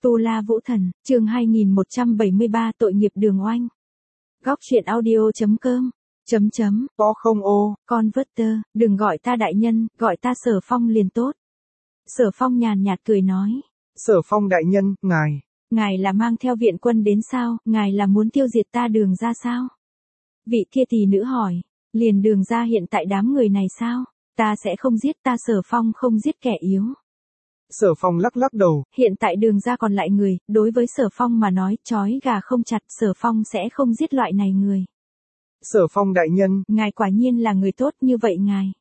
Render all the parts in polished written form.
Tu La Vũ Thần, chương 2173 tội nghiệp Đường Oanh. Góc truyện audio.com. Có không ô. Converter, đừng gọi ta đại nhân, gọi ta Sở Phong liền tốt. Sở Phong nhàn nhạt cười nói. Sở Phong đại nhân, ngài. Ngài là mang theo viện quân đến sao, ngài là muốn tiêu diệt ta Đường ra sao? Vị kia tỷ nữ hỏi, liền Đường ra hiện tại đám người này sao? Ta sẽ không giết, ta Sở Phong không giết kẻ yếu. Sở Phong lắc lắc đầu. Hiện tại Đường ra còn lại người, đối với Sở Phong mà nói, trói gà không chặt, Sở Phong sẽ không giết loại này người. Sở Phong đại nhân. Ngài quả nhiên là người tốt như vậy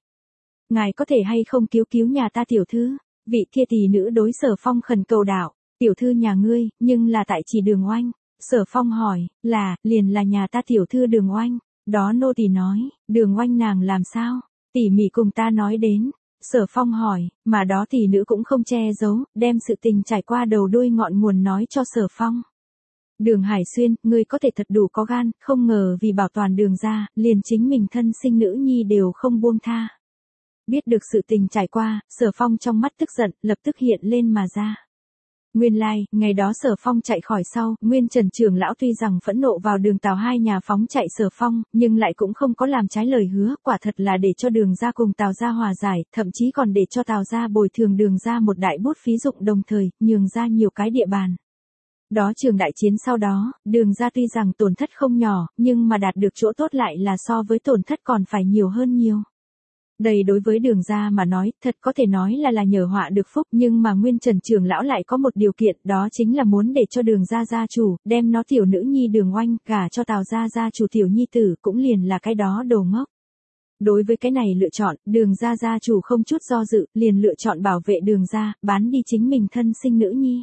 ngài có thể hay không cứu nhà ta tiểu thư? Vị kia tỷ nữ đối Sở Phong khẩn cầu đạo, tiểu thư nhà ngươi, nhưng là tại chỉ Đường Oanh. Sở Phong hỏi, liền là nhà ta tiểu thư Đường Oanh. Đó nô tỳ nói, Đường Oanh nàng làm sao? Tỉ mỉ cùng ta nói đến. Sở Phong hỏi, mà đó tỷ nữ cũng không che giấu, đem sự tình trải qua đầu đuôi ngọn nguồn nói cho Sở Phong. Đường Hải Xuyên, ngươi có thể thật đủ có gan, không ngờ vì bảo toàn Đường ra, liền chính mình thân sinh nữ nhi đều không buông tha. Biết được sự tình trải qua, Sở Phong trong mắt tức giận, lập tức hiện lên mà ra. Nguyên lai, ngày đó Sở Phong chạy khỏi sau, Nguyên Trần trưởng lão tuy rằng phẫn nộ vào Đường Tào hai nhà phóng chạy Sở Phong, nhưng lại cũng không có làm trái lời hứa, quả thật là để cho Đường ra cùng Tào ra hòa giải, thậm chí còn để cho Tào ra bồi thường Đường ra một đại bút phí dụng, đồng thời nhường ra nhiều cái địa bàn. Đó trường đại chiến sau đó, Đường ra tuy rằng tổn thất không nhỏ, nhưng mà đạt được chỗ tốt lại là so với tổn thất còn phải nhiều hơn nhiều. Đây đối với Đường ra mà nói, thật có thể nói là nhờ họa được phúc, nhưng mà Nguyên Trần trưởng lão lại có một điều kiện, đó chính là muốn để cho Đường ra gia chủ, đem nó tiểu nữ nhi Đường Oanh, gả cho Tào ra gia chủ tiểu nhi tử, cũng liền là cái đó đồ ngốc. Đối với cái này lựa chọn, Đường ra gia chủ không chút do dự, liền lựa chọn bảo vệ Đường ra, bán đi chính mình thân sinh nữ nhi.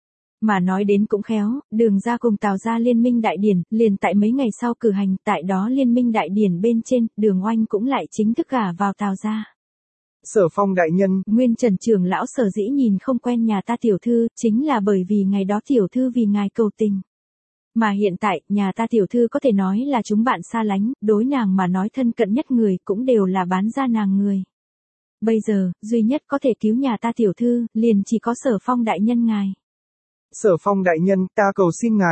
Mà nói đến cũng khéo, Đường ra cùng Tào ra liên minh đại điển, liền tại mấy ngày sau cử hành, tại đó liên minh đại điển bên trên, Đường Oanh cũng lại chính thức gả vào Tào ra. Sở Phong đại nhân. Nguyên Trần trưởng lão sở dĩ nhìn không quen nhà ta tiểu thư, chính là bởi vì ngày đó tiểu thư vì ngài cầu tình. Mà hiện tại, nhà ta tiểu thư có thể nói là chúng bạn xa lánh, đối nàng mà nói thân cận nhất người cũng đều là bán ra nàng người. Bây giờ, duy nhất có thể cứu nhà ta tiểu thư, liền chỉ có Sở Phong đại nhân ngài. Sở Phong đại nhân, ta cầu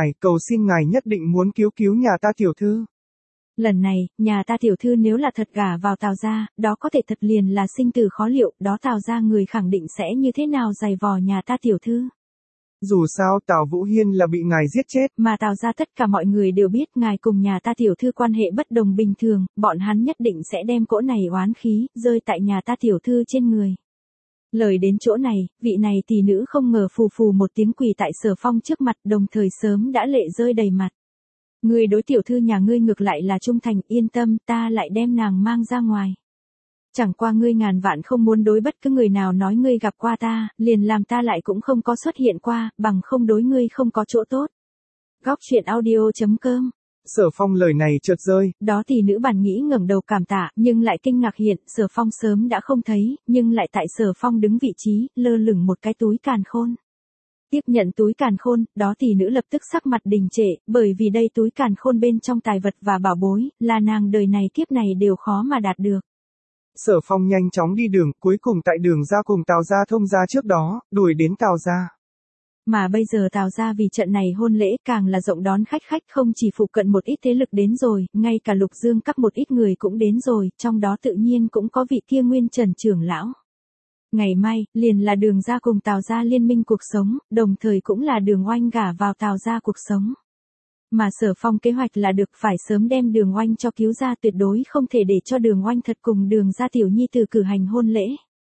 xin ngài nhất định muốn cứu nhà ta tiểu thư. Lần này, nhà ta tiểu thư nếu là thật gả vào Tào gia, đó có thể thật liền là sinh tử khó liệu, đó Tào gia người khẳng định sẽ như thế nào giày vò nhà ta tiểu thư. Dù sao Tào Vũ Hiên là bị ngài giết chết. Mà Tào gia tất cả mọi người đều biết ngài cùng nhà ta tiểu thư quan hệ bất đồng bình thường, bọn hắn nhất định sẽ đem cỗ này oán khí, rơi tại nhà ta tiểu thư trên người. Lời đến chỗ này, vị này tỷ nữ không ngờ phù phù một tiếng quỳ tại Sở Phong trước mặt, đồng thời sớm đã lệ rơi đầy mặt. Ngươi đối tiểu thư nhà ngươi ngược lại là trung thành, yên tâm, ta lại đem nàng mang ra ngoài. Chẳng qua ngươi ngàn vạn không muốn đối bất cứ người nào nói ngươi gặp qua ta, liền làm ta lại cũng không có xuất hiện qua, bằng không đối ngươi không có chỗ tốt. Góc truyện audio.com. Sở Phong lời này chợt rơi. Đó tỷ nữ bản nghĩ ngẩng đầu cảm tạ, nhưng lại kinh ngạc hiện, Sở Phong sớm đã không thấy, nhưng lại tại Sở Phong đứng vị trí, lơ lửng một cái túi càn khôn. Tiếp nhận túi càn khôn, đó tỷ nữ lập tức sắc mặt đình trệ, bởi vì đây túi càn khôn bên trong tài vật và bảo bối, là nàng đời này kiếp này đều khó mà đạt được. Sở Phong nhanh chóng đi đường, cuối cùng tại Đường ra cùng Tào ra thông ra trước đó, đuổi đến Tào ra. Mà bây giờ Tào ra vì trận này hôn lễ càng là rộng đón khách không chỉ phụ cận một ít thế lực đến rồi, ngay cả Lục Dương các một ít người cũng đến rồi, trong đó tự nhiên cũng có vị kia Nguyên Trần trưởng lão. Ngày mai, liền là Đường ra cùng Tào ra liên minh cuộc sống, đồng thời cũng là Đường Oanh gả vào Tào ra cuộc sống. Mà Sở Phong kế hoạch là được phải sớm đem Đường Oanh cho cứu ra, tuyệt đối không thể để cho Đường Oanh thật cùng Đường ra tiểu nhi tử cử hành hôn lễ.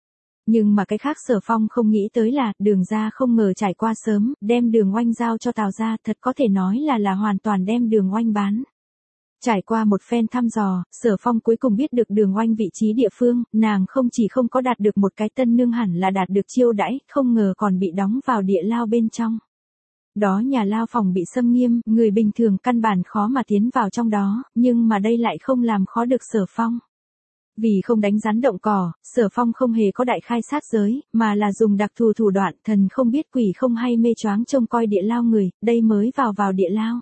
Nhưng mà cái khác Sở Phong không nghĩ tới là, Đường ra không ngờ trải qua sớm, đem Đường Oanh giao cho Tào ra, thật có thể nói là hoàn toàn đem Đường Oanh bán. Trải qua một phen thăm dò, Sở Phong cuối cùng biết được Đường Oanh vị trí địa phương, nàng không chỉ không có đạt được một cái tân nương hẳn là đạt được chiêu đãi, không ngờ còn bị đóng vào địa lao bên trong. Đó nhà lao phòng bị xâm nghiêm, người bình thường căn bản khó mà tiến vào trong đó, nhưng mà đây lại không làm khó được Sở Phong. Vì không đánh rắn động cỏ, Sở Phong không hề có đại khai sát giới, mà là dùng đặc thù thủ đoạn, thần không biết quỷ không hay mê choáng trông coi địa lao người, đây mới vào địa lao.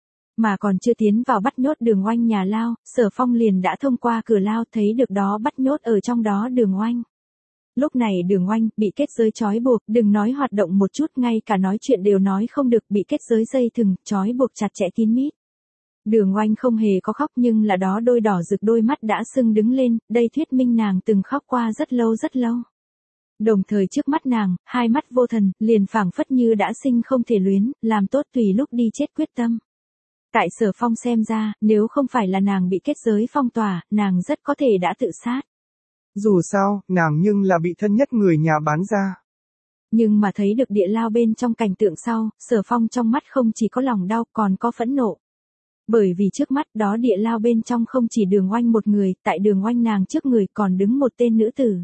Mà còn chưa tiến vào bắt nhốt Đường Oanh nhà lao, Sở Phong liền đã thông qua cửa lao thấy được đó bắt nhốt ở trong đó Đường Oanh. Lúc này Đường Oanh bị kết giới trói buộc, đừng nói hoạt động một chút, ngay cả nói chuyện đều nói không được, bị kết giới dây thừng trói buộc chặt chẽ kín mít. Đường Oanh không hề có khóc, nhưng là đó đôi đỏ rực đôi mắt đã sưng đứng lên, đây thuyết minh nàng từng khóc qua rất lâu rất lâu. Đồng thời trước mắt nàng, hai mắt vô thần, liền phảng phất như đã sinh không thể luyến, làm tốt tùy lúc đi chết quyết tâm. Tại Sở Phong xem ra, nếu không phải là nàng bị kết giới phong tỏa, nàng rất có thể đã tự sát. Dù sao, nàng nhưng là bị thân nhất người nhà bán ra. Nhưng mà thấy được địa lao bên trong cảnh tượng sau, Sở Phong trong mắt không chỉ có lòng đau còn có phẫn nộ. Bởi vì trước mắt đó địa lao bên trong không chỉ Đường Oanh một người, tại Đường Oanh nàng trước người còn đứng một tên nữ tử.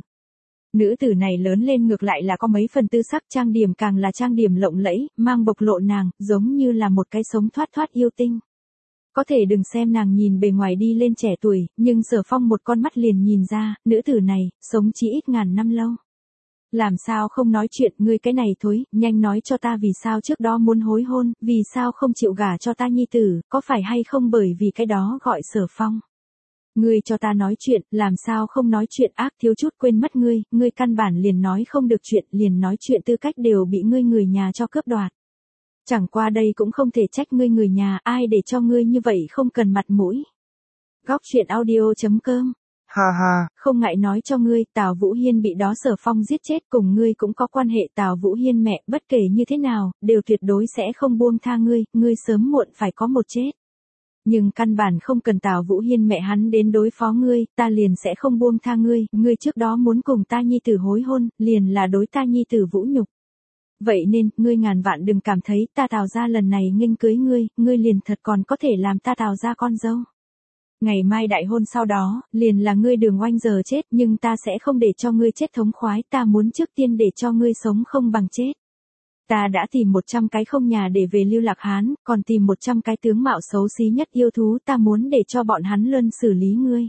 Nữ tử này lớn lên ngược lại là có mấy phần tư sắc, trang điểm càng là trang điểm lộng lẫy, mang bộc lộ nàng, giống như là một cái sống thoát thoát yêu tinh. Có thể đừng xem nàng nhìn bề ngoài đi lên trẻ tuổi, nhưng Sở Phong một con mắt liền nhìn ra, nữ tử này, sống chỉ ít ngàn năm lâu. Làm sao không nói chuyện, ngươi cái này thối, nhanh nói cho ta vì sao trước đó muốn hối hôn, vì sao không chịu gả cho ta nhi tử, có phải hay không bởi vì cái đó gọi Sở Phong. Ngươi cho ta nói chuyện, làm sao không nói chuyện, ác thiếu chút quên mất ngươi căn bản liền nói không được chuyện, liền nói chuyện tư cách đều bị ngươi người nhà cho cướp đoạt. Chẳng qua đây cũng không thể trách ngươi người nhà, ai để cho ngươi như vậy không cần mặt mũi. Góc truyện audio.com. Ha ha. Không ngại nói cho ngươi, Tào Vũ Hiên bị đó Sở Phong giết chết, cùng ngươi cũng có quan hệ. Tào Vũ Hiên mẹ, bất kể như thế nào, đều tuyệt đối sẽ không buông tha ngươi sớm muộn phải có một chết. Nhưng căn bản không cần Tào Vũ Hiên mẹ hắn đến đối phó ngươi, ta liền sẽ không buông tha ngươi trước đó muốn cùng ta nhi tử hối hôn, liền là đối ta nhi tử vũ nhục. Vậy nên, ngươi ngàn vạn đừng cảm thấy ta Tào gia lần này nghênh cưới ngươi liền thật còn có thể làm ta Tào gia con dâu. Ngày mai đại hôn sau đó, liền là ngươi Đường Oanh giờ chết, nhưng ta sẽ không để cho ngươi chết thống khoái, ta muốn trước tiên để cho ngươi sống không bằng chết. Ta đã tìm 100 cái không nhà để về Lưu Lạc Hán, còn tìm 100 cái tướng mạo xấu xí nhất yêu thú, ta muốn để cho bọn hắn luân xử lý ngươi.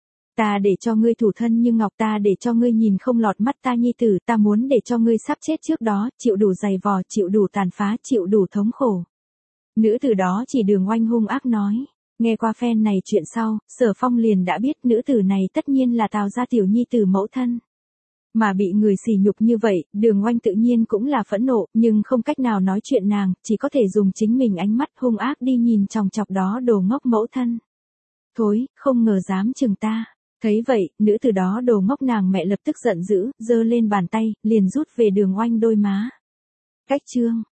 Ta để cho ngươi thủ thân như ngọc, ta để cho ngươi nhìn không lọt mắt ta nhi tử, ta muốn để cho ngươi sắp chết trước đó, chịu đủ dày vò, chịu đủ tàn phá, chịu đủ thống khổ. Nữ tử đó chỉ Đường Oanh hung ác nói. Nghe qua phen này chuyện sau, Sở Phong liền đã biết nữ tử này tất nhiên là Tào gia tiểu nhi tử mẫu thân. Mà bị người sỉ nhục như vậy, Đường Oanh tự nhiên cũng là phẫn nộ, nhưng không cách nào nói chuyện nàng, chỉ có thể dùng chính mình ánh mắt hung ác đi nhìn chòng chọc đó đồ ngốc mẫu thân. Thối, không ngờ dám chừng ta. Thấy vậy, nữ tử đó đồ ngốc nàng mẹ lập tức giận dữ, giơ lên bàn tay, liền rút về Đường Oanh đôi má. Cách chương